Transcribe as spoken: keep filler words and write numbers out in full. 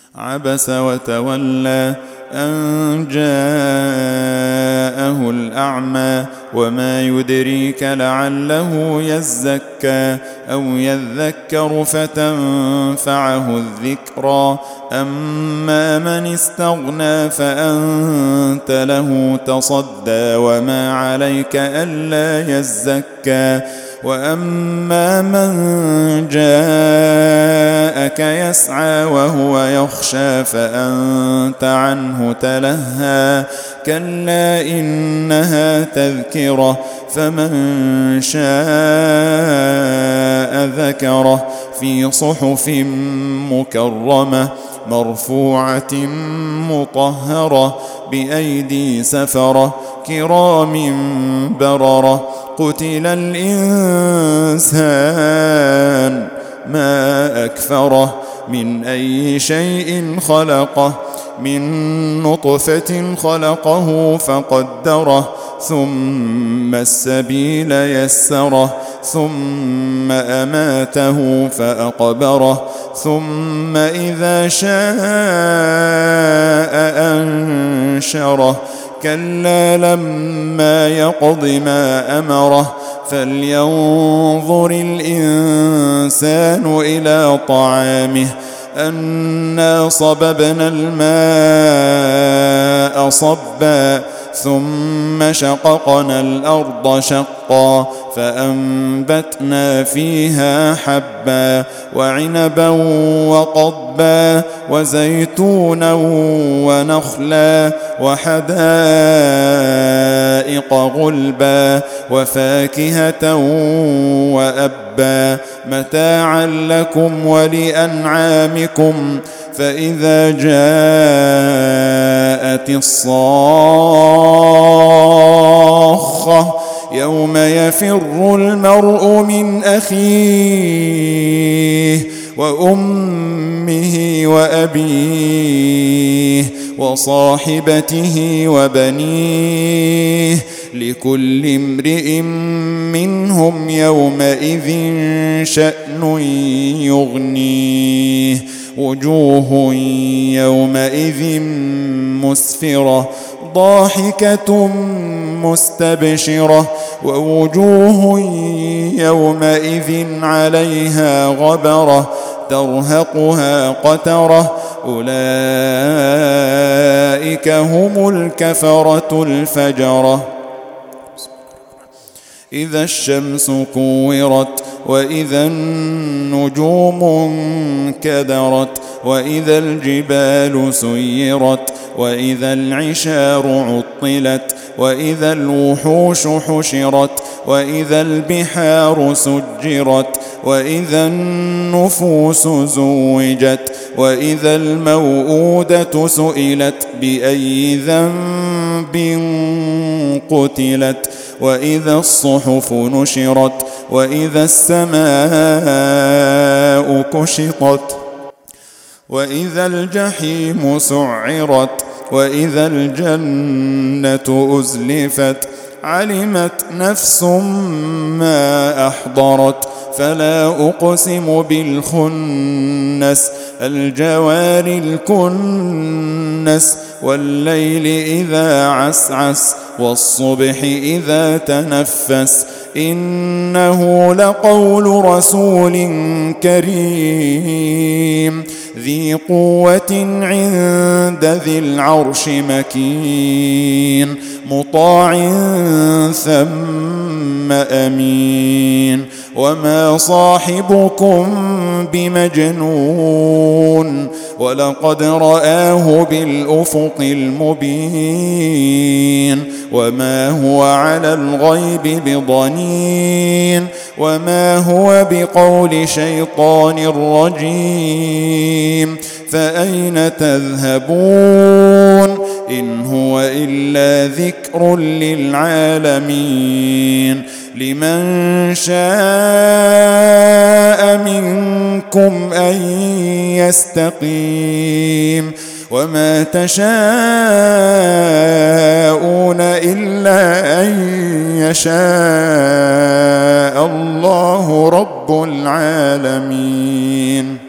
عبس وتولى أن جاءه الأعمى وما يدريك لعله يزكى أو يذكر فتنفعه الذكرى أما من استغنى فأنت له تصدى وما عليك ألا يزكى وأما من جاءك يسعى وهو يخشى فأنت عنه تلهى كلا إنها تذكرة فمن شاء ذكره في صحف مكرمة مرفوعة مطهرة بأيدي سفرة كرام بررة قتل الإنسان ما أكفره من أي شيء خلقه من نطفة خلقه فقدره ثم السبيل يسره ثم أماته فأقبره ثم إذا شاء أنشره كلا لما يقض ما أمره فلينظر الإنسان إلى طعامه أنا صببنا الماء صبا ثم شققنا الأرض شقا فأنبتنا فيها حبا وعنبا وقضبا وزيتونا ونخلا وحدائق غلبا وفاكهة وأبا متاعا لكم ولأنعامكم فإذا جاءت الصاخة يوم يفر المرء من أخيه وأمه وأبيه وصاحبته وبنيه لكل امرئ منهم يومئذ شأن يغنيه وجوه يومئذ مسفرة ضاحكة مستبشرة ووجوه يومئذ عليها غبرة ترهقها قترة أولئك هم الكفرة الفجرة إذا الشمس كورت وإذا النجوم انكدرت وإذا الجبال سيرت وإذا العشار عطلت وإذا الوحوش حشرت وإذا البحار سجرت وإذا النفوس زوجت وإذا الموءودة سئلت بأي ذنب قتلت وإذا الصحف نشرت وإذا السماء كشطت وإذا الجحيم سعرت وإذا الجنة أزلفت علمت نفس ما أحضرت فلا أقسم بالخنس الجوار الكنس والليل إذا عسعس والصبح إذا تنفس إنه لقول رسول كريم ذي قوة عند ذي العرش مكين مطاع ثم أمين وما صاحبكم بمجنون ولقد رآه بالأفق المبين وما هو على الغيب بضنين وما هو بقول شيطان رجيم فأين تذهبون إن هو إلا ذكر للعالمين لمن شاء منكم أن يستقيم وما تشاءون إلا أن يشاء الله رب العالمين.